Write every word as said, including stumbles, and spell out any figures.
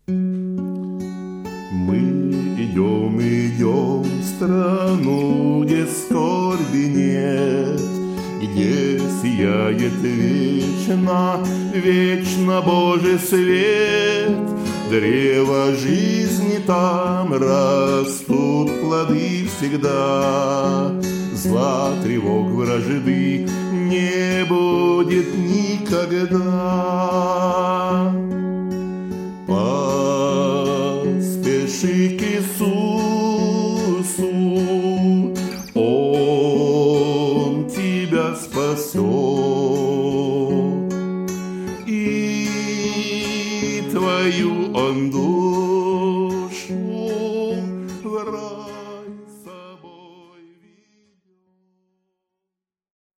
Мы идем, идем в страну, где скорби нет, где сияет вечно, вечно Божий свет. Древо жизни там растут плоды всегда, зла, тревог, вражды не будет никогда. Поспеши к Иисусу, Он тебя спасет, и твою Он душу